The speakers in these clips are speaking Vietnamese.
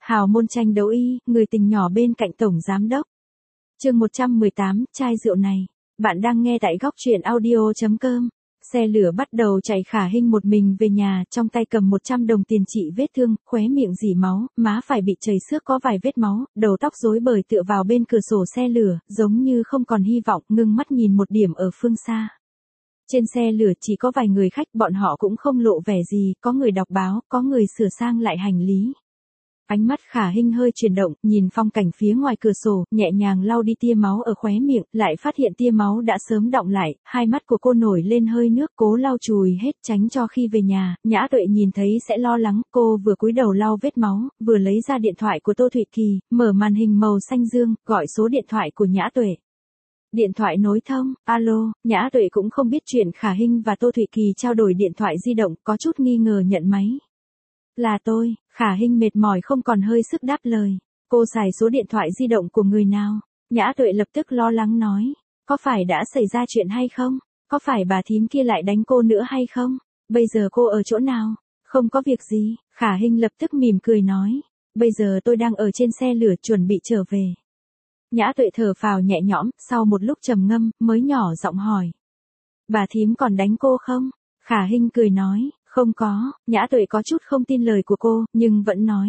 Hào môn tranh đấu y, người tình nhỏ bên cạnh tổng giám đốc. Chương 118, chai rượu này. Bạn đang nghe tại góc truyện audio.com. Xe lửa bắt đầu chạy, Khả Hinh một mình về nhà, trong tay cầm 100 đồng tiền trị vết thương, khóe miệng rỉ máu, má phải bị chảy xước có vài vết máu, đầu tóc rối bời tựa vào bên cửa sổ xe lửa, giống như không còn hy vọng, ngưng mắt nhìn một điểm ở phương xa. Trên xe lửa chỉ có vài người khách, bọn họ cũng không lộ vẻ gì, có người đọc báo, có người sửa sang lại hành lý. Ánh mắt Khả Hinh hơi chuyển động, nhìn phong cảnh phía ngoài cửa sổ, nhẹ nhàng lau đi tia máu ở khóe miệng, lại phát hiện tia máu đã sớm đọng lại, hai mắt của cô nổi lên hơi nước, cố lau chùi hết tránh cho khi về nhà, Nhã Tuệ nhìn thấy sẽ lo lắng, cô vừa cúi đầu lau vết máu, vừa lấy ra điện thoại của Tô Thụy Kỳ, mở màn hình màu xanh dương, gọi số điện thoại của Nhã Tuệ. Điện thoại nối thông, alo, Nhã Tuệ cũng không biết chuyện Khả Hinh và Tô Thụy Kỳ trao đổi điện thoại di động, có chút nghi ngờ nhận máy. Là tôi, Khả Hinh mệt mỏi không còn hơi sức đáp lời. Cô xài số điện thoại di động của người nào? Nhã Tuệ lập tức lo lắng nói. Có phải đã xảy ra chuyện hay không? Có phải bà thím kia lại đánh cô nữa hay không? Bây giờ cô ở chỗ nào? Không có việc gì, Khả Hinh lập tức mỉm cười nói. Bây giờ tôi đang ở trên xe lửa chuẩn bị trở về. Nhã Tuệ thở phào nhẹ nhõm, sau một lúc trầm ngâm, mới nhỏ giọng hỏi. Bà thím còn đánh cô không? Khả Hinh cười nói. Không có, Nhã Tuệ có chút không tin lời của cô, nhưng vẫn nói.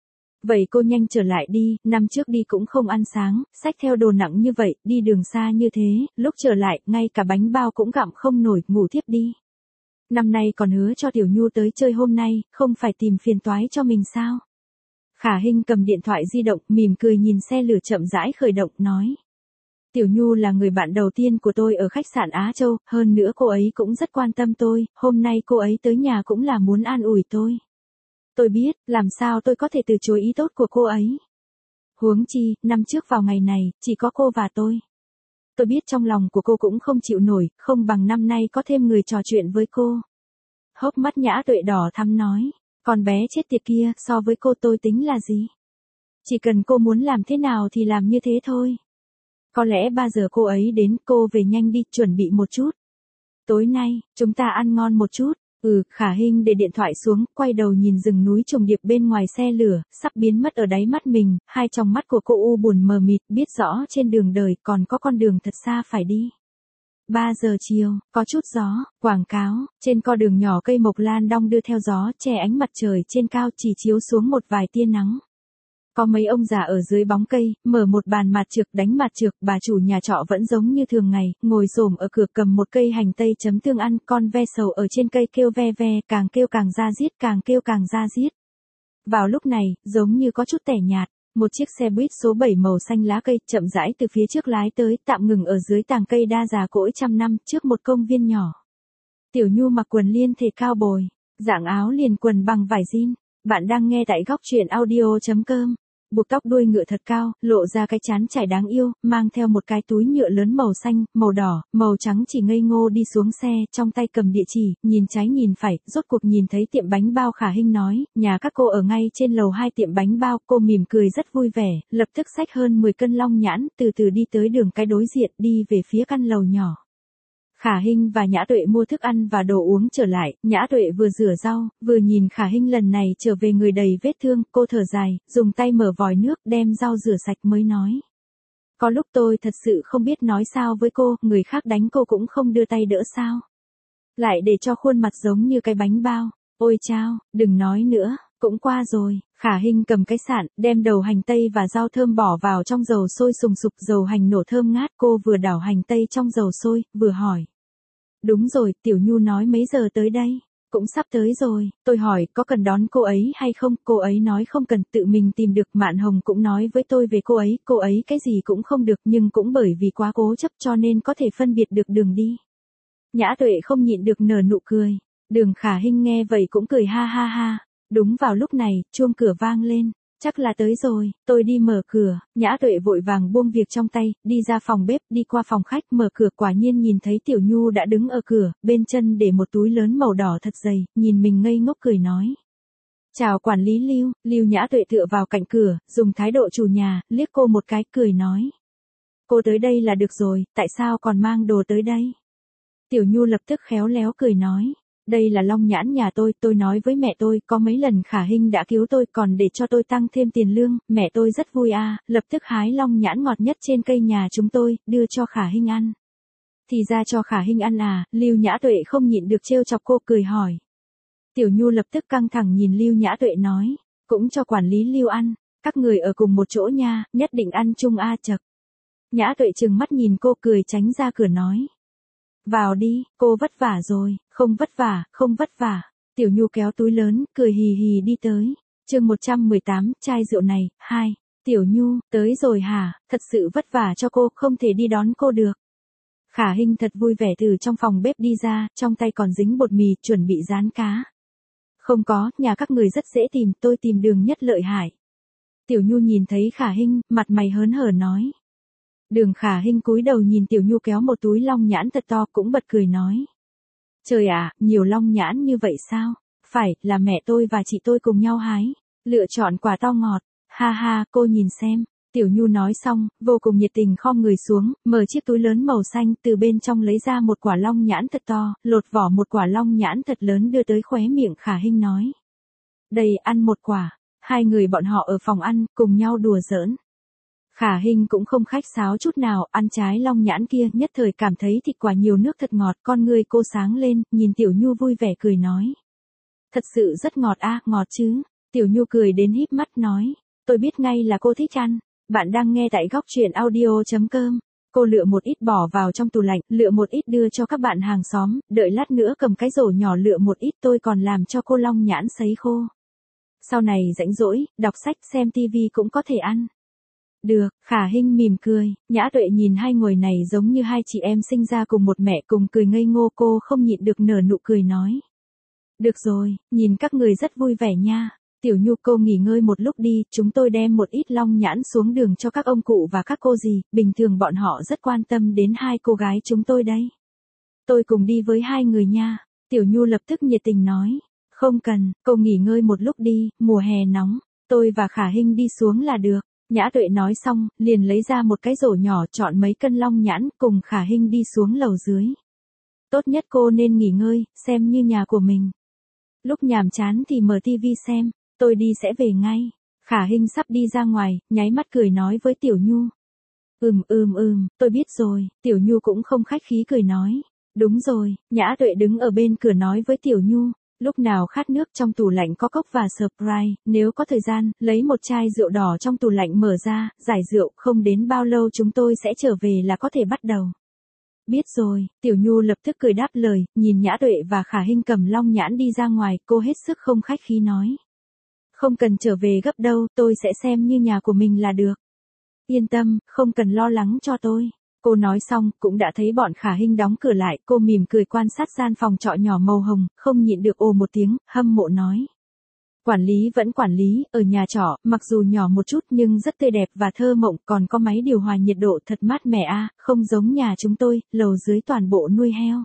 Vậy cô nhanh trở lại đi, năm trước đi cũng không ăn sáng, xách theo đồ nặng như vậy, đi đường xa như thế, lúc trở lại, ngay cả bánh bao cũng gặm không nổi, ngủ thiếp đi. Năm nay còn hứa cho Tiểu Nhu tới chơi hôm nay, không phải tìm phiền toái cho mình sao? Khả Hinh cầm điện thoại di động, mỉm cười nhìn xe lửa chậm rãi khởi động, nói. Tiểu Nhu là người bạn đầu tiên của tôi ở khách sạn Á Châu, hơn nữa cô ấy cũng rất quan tâm tôi, hôm nay cô ấy tới nhà cũng là muốn an ủi tôi. Tôi biết, làm sao tôi có thể từ chối ý tốt của cô ấy. Huống chi, năm trước vào ngày này, chỉ có cô và tôi. Tôi biết trong lòng của cô cũng không chịu nổi, không bằng năm nay có thêm người trò chuyện với cô. Hốc mắt Nhã Tuệ đỏ thắm nói, con bé chết tiệt kia, so với cô tôi tính là gì? Chỉ cần cô muốn làm thế nào thì làm như thế thôi. Có lẽ 3 giờ cô ấy đến, cô về nhanh đi, chuẩn bị một chút. Tối nay, chúng ta ăn ngon một chút. Khả Hinh để điện thoại xuống, quay đầu nhìn rừng núi trùng điệp bên ngoài xe lửa, sắp biến mất ở đáy mắt mình, hai tròng mắt của cô u buồn mờ mịt, biết rõ trên đường đời còn có con đường thật xa phải đi. 3 giờ chiều, có chút gió, quảng cáo, trên con đường nhỏ cây mộc lan đong đưa theo gió, che ánh mặt trời trên cao chỉ chiếu xuống một vài tia nắng. Có mấy ông già ở dưới bóng cây, mở một bàn mạt trược đánh mạt trược, bà chủ nhà trọ vẫn giống như thường ngày, ngồi xổm ở cửa cầm một cây hành tây chấm tương ăn, con ve sầu ở trên cây kêu ve ve, càng kêu càng ra diết, càng kêu càng ra diết. Vào lúc này, giống như có chút tẻ nhạt, một chiếc xe buýt số 7 màu xanh lá cây chậm rãi từ phía trước lái tới, tạm ngừng ở dưới tàng cây đa già cỗi trăm năm, trước một công viên nhỏ. Tiểu Nhu mặc quần liên thể cao bồi, dạng áo liền quần bằng vải jean. Bạn đang nghe tại góc truyện audio.com. Buộc tóc đuôi ngựa thật cao, lộ ra cái trán trải đáng yêu, mang theo một cái túi nhựa lớn màu xanh, màu đỏ, màu trắng, chỉ ngây ngô đi xuống xe, trong tay cầm địa chỉ, nhìn trái nhìn phải, rốt cuộc nhìn thấy tiệm bánh bao. Khả Hinh nói, nhà các cô ở ngay trên lầu 2 tiệm bánh bao, cô mỉm cười rất vui vẻ, lập tức xách hơn 10 cân long nhãn, từ từ đi tới đường cái đối diện, đi về phía căn lầu nhỏ. Khả Hinh và Nhã Tuệ mua thức ăn và đồ uống trở lại, Nhã Tuệ vừa rửa rau, vừa nhìn Khả Hinh lần này trở về người đầy vết thương, cô thở dài, dùng tay mở vòi nước đem rau rửa sạch mới nói. Có lúc tôi thật sự không biết nói sao với cô, người khác đánh cô cũng không đưa tay đỡ sao. Lại để cho khuôn mặt giống như cái bánh bao, ôi chao, đừng nói nữa. Cũng qua rồi, Khả Hinh cầm cái sạn, đem đầu hành tây và rau thơm bỏ vào trong dầu sôi sùng sục, dầu hành nổ thơm ngát, cô vừa đảo hành tây trong dầu sôi, vừa hỏi. Đúng rồi, Tiểu Nhu nói mấy giờ tới đây? Cũng sắp tới rồi, tôi hỏi có cần đón cô ấy hay không, cô ấy nói không cần, tự mình tìm được. Mạn Hồng cũng nói với tôi về cô ấy cái gì cũng không được, nhưng cũng bởi vì quá cố chấp cho nên có thể phân biệt được đường đi. Nhã Tuệ không nhịn được nở nụ cười, Đường Khả Hinh nghe vậy cũng cười ha ha ha. Đúng vào lúc này, chuông cửa vang lên. Chắc là tới rồi, tôi đi mở cửa. Nhã Tuệ vội vàng buông việc trong tay, đi ra phòng bếp, đi qua phòng khách, mở cửa, quả nhiên nhìn thấy Tiểu Nhu đã đứng ở cửa, bên chân để một túi lớn màu đỏ thật dày, nhìn mình ngây ngốc cười nói. Chào quản lý Lưu. Lưu. Nhã Tuệ tựa vào cạnh cửa, dùng thái độ chủ nhà, liếc cô một cái, cười nói. Cô tới đây là được rồi, tại sao còn mang đồ tới đây? Tiểu Nhu lập tức khéo léo cười nói. Đây là long nhãn nhà tôi nói với mẹ tôi, có mấy lần Khả Hinh đã cứu tôi còn để cho tôi tăng thêm tiền lương, mẹ tôi rất vui lập tức hái long nhãn ngọt nhất trên cây nhà chúng tôi, đưa cho Khả Hinh ăn. Thì ra cho Khả Hinh ăn Lưu Nhã Tuệ không nhịn được trêu chọc cô, cười hỏi. Tiểu Nhu lập tức căng thẳng nhìn Lưu Nhã Tuệ nói, cũng cho quản lý Lưu ăn, các người ở cùng một chỗ nha, nhất định ăn chung chậc. Nhã Tuệ trừng mắt nhìn cô, cười tránh ra cửa nói. Vào đi, cô vất vả rồi. Không vất vả. Tiểu Nhu kéo túi lớn, cười hì hì đi tới. Chương 118, chai rượu này, 2. Tiểu Nhu, tới rồi hả, thật sự vất vả cho cô, không thể đi đón cô được. Khả Hinh thật vui vẻ từ trong phòng bếp đi ra, trong tay còn dính bột mì, chuẩn bị rán cá. Không có, nhà các người rất dễ tìm, tôi tìm Đường Nhất lợi hại. Tiểu Nhu nhìn thấy Khả Hinh, mặt mày hớn hở nói. Đường Khả Hinh cúi đầu nhìn Tiểu Nhu kéo một túi long nhãn thật to, cũng bật cười nói. Trời ạ, nhiều long nhãn như vậy sao? Phải, là mẹ tôi và chị tôi cùng nhau hái. Lựa chọn quả to ngọt. Ha ha, cô nhìn xem. Tiểu Nhu nói xong, vô cùng nhiệt tình khom người xuống, mở chiếc túi lớn màu xanh, từ bên trong lấy ra một quả long nhãn thật to, lột vỏ một quả long nhãn thật lớn đưa tới khóe miệng Khả Hinh nói. Đây, ăn một quả. Hai người bọn họ ở phòng ăn, cùng nhau đùa giỡn. Khả Hinh cũng không khách sáo chút nào, ăn trái long nhãn kia, nhất thời cảm thấy thịt quả nhiều nước thật ngọt, con người cô sáng lên, nhìn Tiểu Nhu vui vẻ cười nói. Thật sự rất ngọt ngọt chứ. Tiểu Nhu cười đến híp mắt nói, tôi biết ngay là cô thích ăn. Bạn đang nghe tại góc truyện audio.com. Cô lựa một ít bỏ vào trong tủ lạnh, lựa một ít đưa cho các bạn hàng xóm, đợi lát nữa cầm cái rổ nhỏ lựa một ít, tôi còn làm cho cô long nhãn sấy khô. Sau này rảnh rỗi, đọc sách, xem tivi cũng có thể ăn. Được, Khả Hinh mỉm cười, Nhã Tuệ nhìn hai người này giống như hai chị em sinh ra cùng một mẹ, cùng cười ngây ngô, cô không nhịn được nở nụ cười nói. Được rồi, nhìn các người rất vui vẻ nha. Tiểu Nhu, cô nghỉ ngơi một lúc đi, chúng tôi đem một ít long nhãn xuống đường cho các ông cụ và các cô dì, bình thường bọn họ rất quan tâm đến hai cô gái chúng tôi đây. Tôi cùng đi với hai người nha. Tiểu Nhu lập tức nhiệt tình nói. Không cần, cô nghỉ ngơi một lúc đi, mùa hè nóng, tôi và Khả Hinh đi xuống là được. Nhã Tuệ nói xong, liền lấy ra một cái rổ nhỏ, chọn mấy cân long nhãn, cùng Khả Hinh đi xuống lầu dưới. Tốt nhất cô nên nghỉ ngơi, xem như nhà của mình. Lúc nhàm chán thì mở tivi xem, tôi đi sẽ về ngay. Khả Hinh sắp đi ra ngoài, nháy mắt cười nói với Tiểu Nhu. Tôi biết rồi. Tiểu Nhu cũng không khách khí cười nói. Đúng rồi. Nhã Tuệ đứng ở bên cửa nói với Tiểu Nhu. Lúc nào khát nước, trong tủ lạnh có cốc và Sprite, nếu có thời gian, lấy một chai rượu đỏ trong tủ lạnh mở ra, giải rượu, không đến bao lâu chúng tôi sẽ trở về là có thể bắt đầu. Biết rồi. Tiểu Nhu lập tức cười đáp lời, nhìn Nhã Tuệ và Khả Hinh cầm long nhãn đi ra ngoài, cô hết sức không khách khí nói. Không cần trở về gấp đâu, tôi sẽ xem như nhà của mình là được. Yên tâm, không cần lo lắng cho tôi. Cô nói xong, cũng đã thấy bọn Khả Hinh đóng cửa lại, cô mỉm cười quan sát gian phòng trọ nhỏ màu hồng, không nhịn được ồ một tiếng, hâm mộ nói. Quản lý vẫn quản lý, ở nhà trọ, mặc dù nhỏ một chút nhưng rất tươi đẹp và thơ mộng, còn có máy điều hòa nhiệt độ thật mát mẻ không giống nhà chúng tôi, lầu dưới toàn bộ nuôi heo.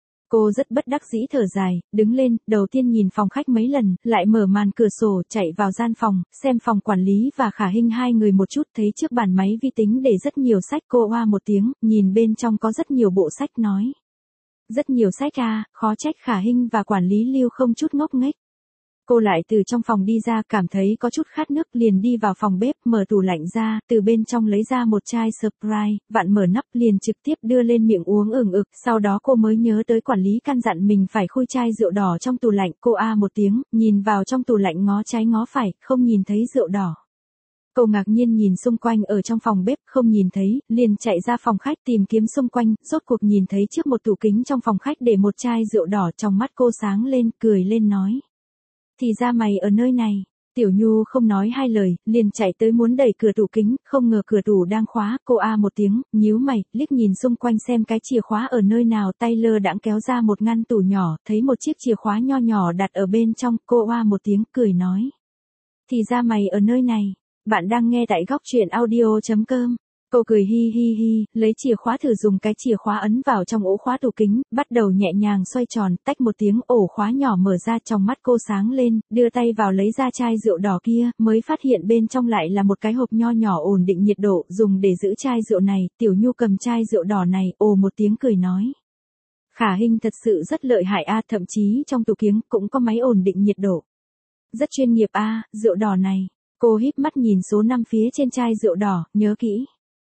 Cô rất bất đắc dĩ thở dài, đứng lên, đầu tiên nhìn phòng khách mấy lần, lại mở màn cửa sổ, chạy vào gian phòng, xem phòng quản lý và Khả Hinh hai người một chút, thấy trước bàn máy vi tính để rất nhiều sách, cô oa một tiếng, nhìn bên trong có rất nhiều bộ sách nói. Rất nhiều sách khó trách Khả Hinh và quản lý Lưu không chút ngốc nghếch. Cô lại từ trong phòng đi ra, cảm thấy có chút khát nước, liền đi vào phòng bếp, mở tủ lạnh ra, từ bên trong lấy ra một chai Sprite, vặn mở nắp liền trực tiếp đưa lên miệng uống ực, sau đó cô mới nhớ tới quản lý căn dặn mình phải khui chai rượu đỏ trong tủ lạnh, cô một tiếng, nhìn vào trong tủ lạnh ngó trái ngó phải, không nhìn thấy rượu đỏ. Cô ngạc nhiên nhìn xung quanh ở trong phòng bếp, không nhìn thấy, liền chạy ra phòng khách tìm kiếm xung quanh, rốt cuộc nhìn thấy trước một tủ kính trong phòng khách để một chai rượu đỏ, trong mắt cô sáng lên, cười lên nói. Thì ra mày ở nơi này. Tiểu Nhu không nói hai lời, liền chạy tới muốn đẩy cửa tủ kính, không ngờ cửa tủ đang khóa, cô một tiếng, nhíu mày, liếc nhìn xung quanh xem cái chìa khóa ở nơi nào, tay lơ đãng kéo ra một ngăn tủ nhỏ, thấy một chiếc chìa khóa nho nhỏ đặt ở bên trong, cô một tiếng, cười nói. Thì ra mày ở nơi này. Bạn đang nghe tại góc truyện audio.com. Cô cười hi hi hi, lấy chìa khóa thử dùng cái chìa khóa ấn vào trong ổ khóa tủ kính, bắt đầu nhẹ nhàng xoay tròn, tách một tiếng, ổ khóa nhỏ mở ra, trong mắt cô sáng lên, đưa tay vào lấy ra chai rượu đỏ kia, mới phát hiện bên trong lại là một cái hộp nho nhỏ ổn định nhiệt độ, dùng để giữ chai rượu này. Tiểu Nhu cầm chai rượu đỏ này, ồ một tiếng cười nói. Khả Hinh thật sự rất lợi hại a, thậm chí trong tủ kiếng cũng có máy ổn định nhiệt độ. Rất chuyên nghiệp a, rượu đỏ này. Cô híp mắt nhìn số 5 phía trên chai rượu đỏ, nhớ kỹ.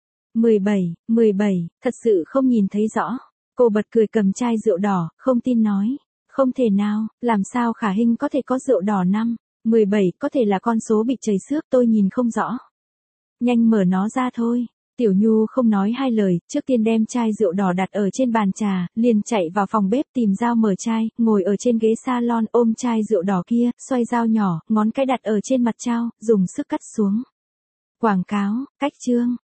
17, thật sự không nhìn thấy rõ. Cô bật cười cầm chai rượu đỏ, không tin nói. Không thể nào, làm sao Khả Hinh có thể có rượu đỏ 17, có thể là con số bị chảy xước, tôi nhìn không rõ. Nhanh mở nó ra thôi. Tiểu Nhu không nói hai lời, trước tiên đem chai rượu đỏ đặt ở trên bàn trà, liền chạy vào phòng bếp tìm dao mở chai, ngồi ở trên ghế salon ôm chai rượu đỏ kia, xoay dao nhỏ, ngón cái đặt ở trên mặt chao, dùng sức cắt xuống. Quảng cáo, cách chương.